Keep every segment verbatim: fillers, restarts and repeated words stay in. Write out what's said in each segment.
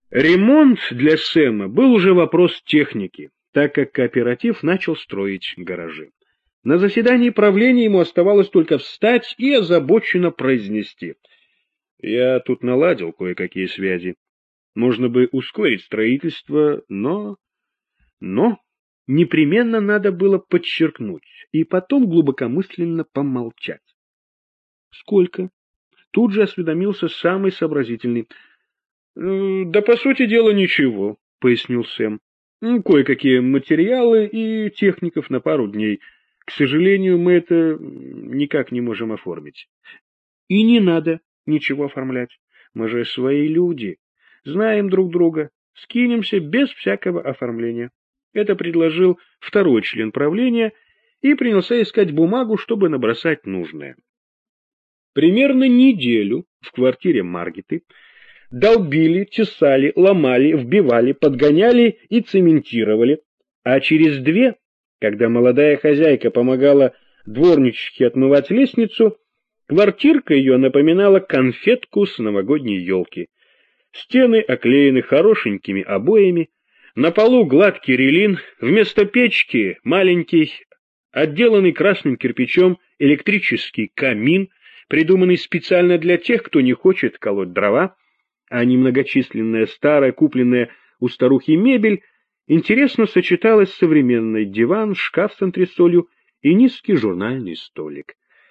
Ремонт для Сэма был уже вопрос техники, так как кооператив начал строить гаражи. На заседании правления ему оставалось только встать и озабоченно произнести: «Я тут наладил кое-какие связи. Можно бы ускорить строительство, но... но...» Непременно надо было подчеркнуть и потом глубокомысленно помолчать. «Сколько?» Тут же осведомился самый сообразительный. «Да, по сути дела, ничего», — пояснил Сэм. «Кое-какие материалы и техников на пару дней. К сожалению, мы это никак не можем оформить». «И не надо ничего оформлять. Мы же свои люди, знаем друг друга, скинемся без всякого оформления». Это предложил второй член правления и принялся искать бумагу, чтобы набросать нужное. Примерно неделю в квартире Маргиты долбили, тесали, ломали, вбивали, подгоняли и цементировали, а через две, когда молодая хозяйка помогала дворничке отмывать лестницу, квартирка ее напоминала конфетку с новогодней елки. Стены оклеены хорошенькими обоями, на полу гладкий релин, вместо печки маленький, отделанный красным кирпичом электрический камин, придуманный специально для тех, кто не хочет колоть дрова, а немногочисленная старая, купленная у старухи мебель, интересно сочеталась с современной: диван, шкаф с антресолью и низкий журнальный столик.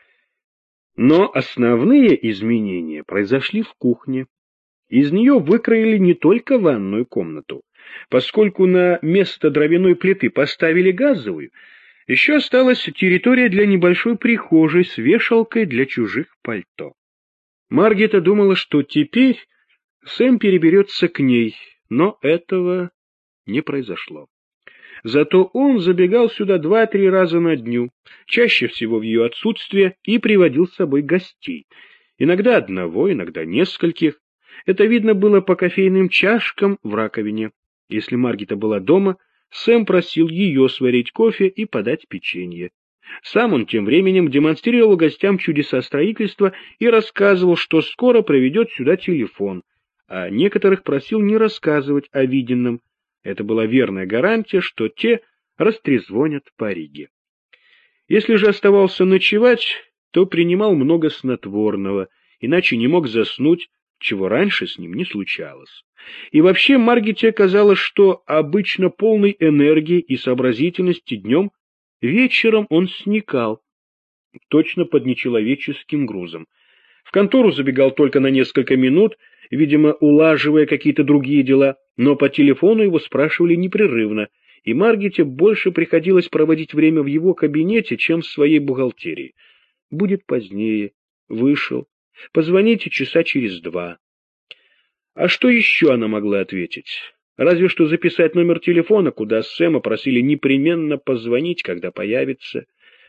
Но основные изменения произошли в кухне. Из нее выкроили не только ванную комнату. Поскольку на место дровяной плиты поставили газовую, еще осталась территория для небольшой прихожей с вешалкой для чужих пальто. Маргита думала, что теперь Сэм переберется к ней, но этого не произошло. Зато он забегал сюда два-три раза на дню, чаще всего в ее отсутствие, и приводил с собой гостей. Иногда одного, иногда нескольких. Это видно было по кофейным чашкам в раковине. Если Маргита была дома, Сэм просил ее сварить кофе и подать печенье. Сам он тем временем демонстрировал гостям чудеса строительства и рассказывал, что скоро приведет сюда телефон, а некоторых просил не рассказывать о виденном. Это была верная гарантия, что те растрезвонят по Риге. Если же оставался ночевать, то принимал много снотворного, иначе не мог заснуть, чего раньше с ним не случалось. И вообще Маргите казалось, что обычно полной энергии и сообразительности днем, вечером он сникал, точно под нечеловеческим грузом. В контору забегал только на несколько минут, видимо, улаживая какие-то другие дела, но по телефону его спрашивали непрерывно, и Маргите больше приходилось проводить время в его кабинете, чем в своей бухгалтерии. Будет позднее, вышел, позвоните часа через два. А что еще она могла ответить? Разве что записать номер телефона, куда Сэма просили непременно позвонить, когда появится.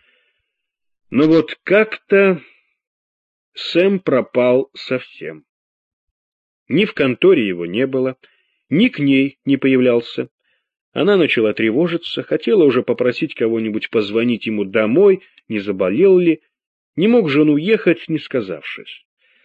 Но вот как-то Сэм пропал совсем. Ни в конторе его не было, ни к ней не появлялся. Она начала тревожиться, хотела уже попросить кого-нибудь позвонить ему домой, не заболел ли, не мог же он уехать, не сказавшись.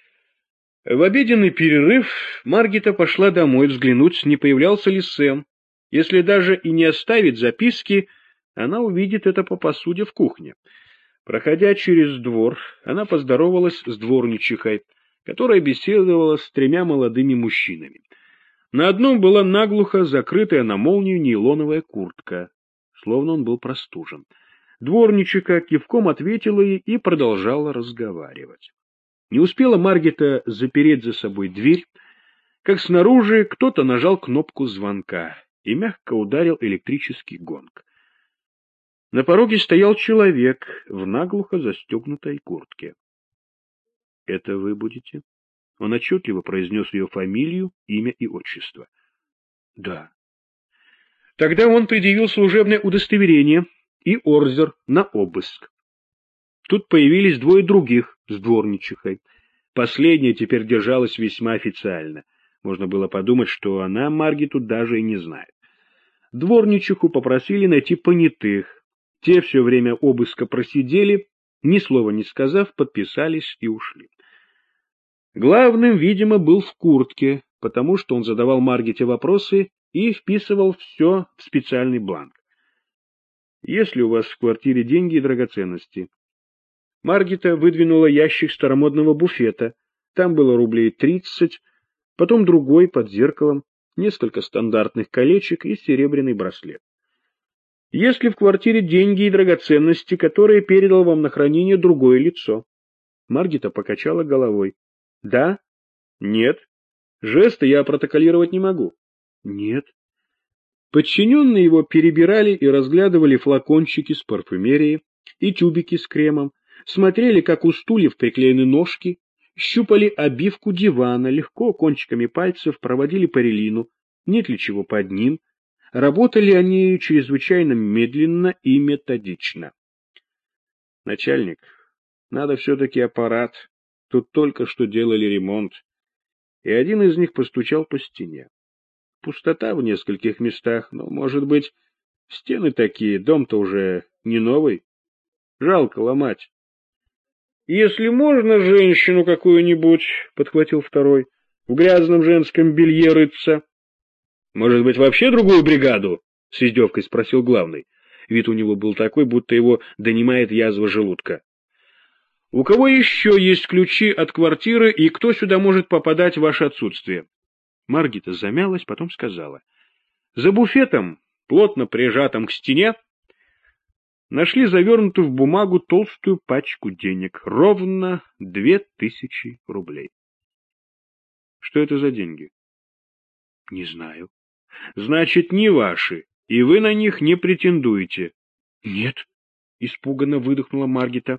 В обеденный перерыв Маргита пошла домой взглянуть, не появлялся ли Сэм. Если даже и не оставит записки, она увидит это по посуде в кухне. Проходя через двор, она поздоровалась с дворничихой, которая беседовала с тремя молодыми мужчинами. На одном была наглухо закрытая на молнию нейлоновая куртка, словно он был простужен. Дворничиха кивком ответила ей и продолжала разговаривать. Не успела Маргита запереть за собой дверь, как снаружи кто-то нажал кнопку звонка и мягко ударил электрический гонг. На пороге стоял человек в наглухо застегнутой куртке. — Это вы будете? Он отчетливо произнес ее фамилию, имя и отчество. — Да. Тогда он предъявил служебное удостоверение и ордер на обыск. Тут появились двое других с дворничихой. Последняя теперь держалась весьма официально. Можно было подумать, что она Маргиту даже и не знает. Дворничиху попросили найти понятых. Те все время обыска просидели, ни слова не сказав, подписались и ушли. Главным, видимо, был в куртке, потому что он задавал Маргите вопросы и вписывал все в специальный бланк. «Есть ли у вас в квартире деньги и драгоценности?» Маргита выдвинула ящик старомодного буфета. Там было рублей тридцать, потом другой под зеркалом, несколько стандартных колечек и серебряный браслет. «Есть ли в квартире деньги и драгоценности, которые передал вам на хранение другое лицо?» Маргита покачала головой. «Да? Нет. Жесты я протоколировать не могу». «Нет». Подчиненные его перебирали и разглядывали флакончики с парфюмерией и тюбики с кремом, смотрели, как у стульев приклеены ножки, щупали обивку дивана, легко кончиками пальцев проводили по релину, нет ли чего под ним. Работали они чрезвычайно медленно и методично. «Начальник, надо все-таки аппарат. Тут только что делали ремонт». И один из них постучал по стене. Пустота в нескольких местах, но, может быть, стены такие, дом-то уже не новый. Жалко ломать. «Если можно, женщину какую-нибудь», — подхватил второй, — «в грязном женском белье рыться». «Может быть, вообще другую бригаду?» — с издевкой спросил главный. Вид у него был такой, будто его донимает язва желудка. «У кого еще есть ключи от квартиры и кто сюда может попадать в ваше отсутствие?» Маргита замялась, потом сказала. «За буфетом, плотно прижатым к стене, нашли завернутую в бумагу толстую пачку денег, ровно две тысячи рублей». «Что это за деньги?» «Не знаю». «Значит, не ваши, и вы на них не претендуете?» «Нет», — испуганно выдохнула Маргита.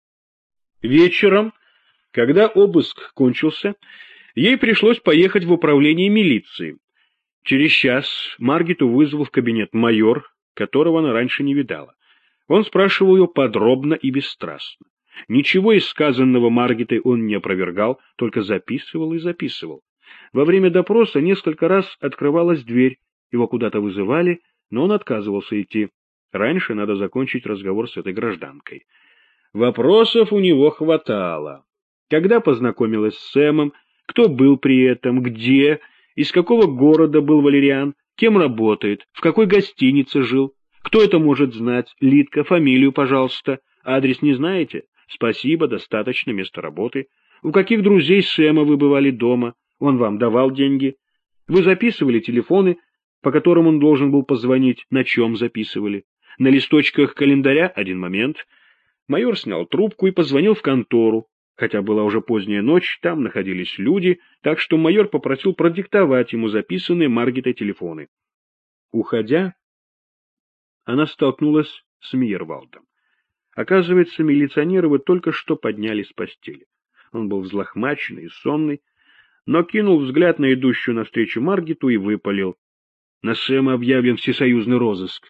Вечером, когда обыск кончился, ей пришлось поехать в управление милиции. Через час Маргиту вызвал в кабинет майор, которого она раньше не видала. Он спрашивал ее подробно и бесстрастно. Ничего из сказанного Маргитой он не опровергал, только записывал и записывал. Во время допроса несколько раз открывалась дверь, его куда-то вызывали, но он отказывался идти. Раньше надо закончить разговор с этой гражданкой. Вопросов у него хватало. Когда познакомилась с Сэмом, кто был при этом, где, из какого города был Валериан, кем работает, в какой гостинице жил, кто это может знать, Лидка, фамилию, пожалуйста, адрес не знаете? Спасибо, достаточно, место работы. У каких друзей Сэма вы бывали дома? Он вам давал деньги? Вы записывали телефоны, по которым он должен был позвонить, на чем записывали? На листочках календаря один момент. Майор снял трубку и позвонил в контору. Хотя была уже поздняя ночь, там находились люди, так что майор попросил продиктовать ему записанные Маргитой телефоны. Уходя, она столкнулась с Мейервальдом. Оказывается, милиционеры вот только что поднялись с постели. Он был взлохмаченный и сонный, но кинул взгляд на идущую навстречу Маргиту и выпалил. На Сэма объявлен всесоюзный розыск.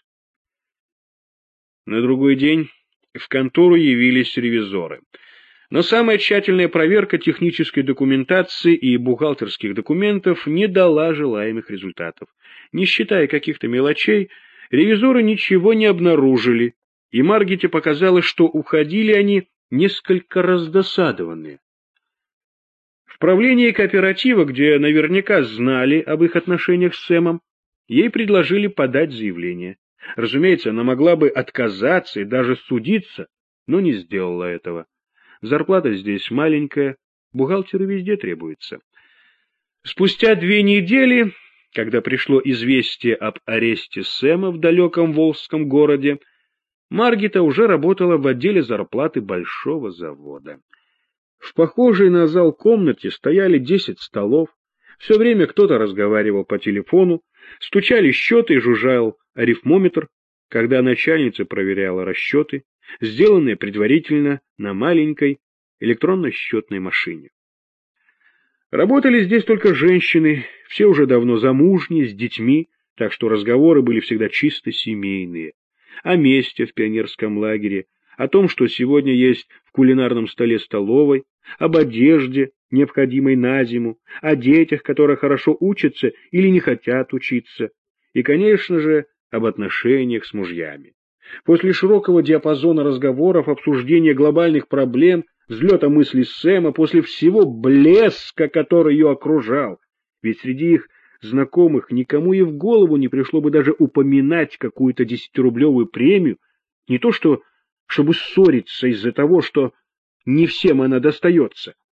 На другой день в контору явились ревизоры. Но самая тщательная проверка технической документации и бухгалтерских документов не дала желаемых результатов. Не считая каких-то мелочей, ревизоры ничего не обнаружили, и Маргите показалось, что уходили они несколько раздосадованные. В правлении кооператива, где наверняка знали об их отношениях с Сэмом, ей предложили подать заявление. Разумеется, она могла бы отказаться и даже судиться, но не сделала этого. Зарплата здесь маленькая, бухгалтеры везде требуются. Спустя две недели, когда пришло известие об аресте Сэма в далеком волжском городе, Маргита уже работала в отделе зарплаты большого завода. В похожей на зал комнате стояли десять столов, все время кто-то разговаривал по телефону, стучали счеты и жужжал арифмометр, когда начальница проверяла расчеты, сделанные предварительно на маленькой электронно-счетной машине. Работали здесь только женщины, все уже давно замужние, с детьми, так что разговоры были всегда чисто семейные. О месте в пионерском лагере, о том, что сегодня есть в кулинарном столе столовой, об одежде, необходимой на зиму, о детях, которые хорошо учатся или не хотят учиться, и, конечно же, об отношениях с мужьями. После широкого диапазона разговоров, обсуждения глобальных проблем, взлета мыслей Сэма, после всего блеска, который ее окружал, ведь среди их знакомых никому и в голову не пришло бы даже упоминать какую-то десятирублевую премию, не то что, чтобы ссориться из-за того, что не всем она достается.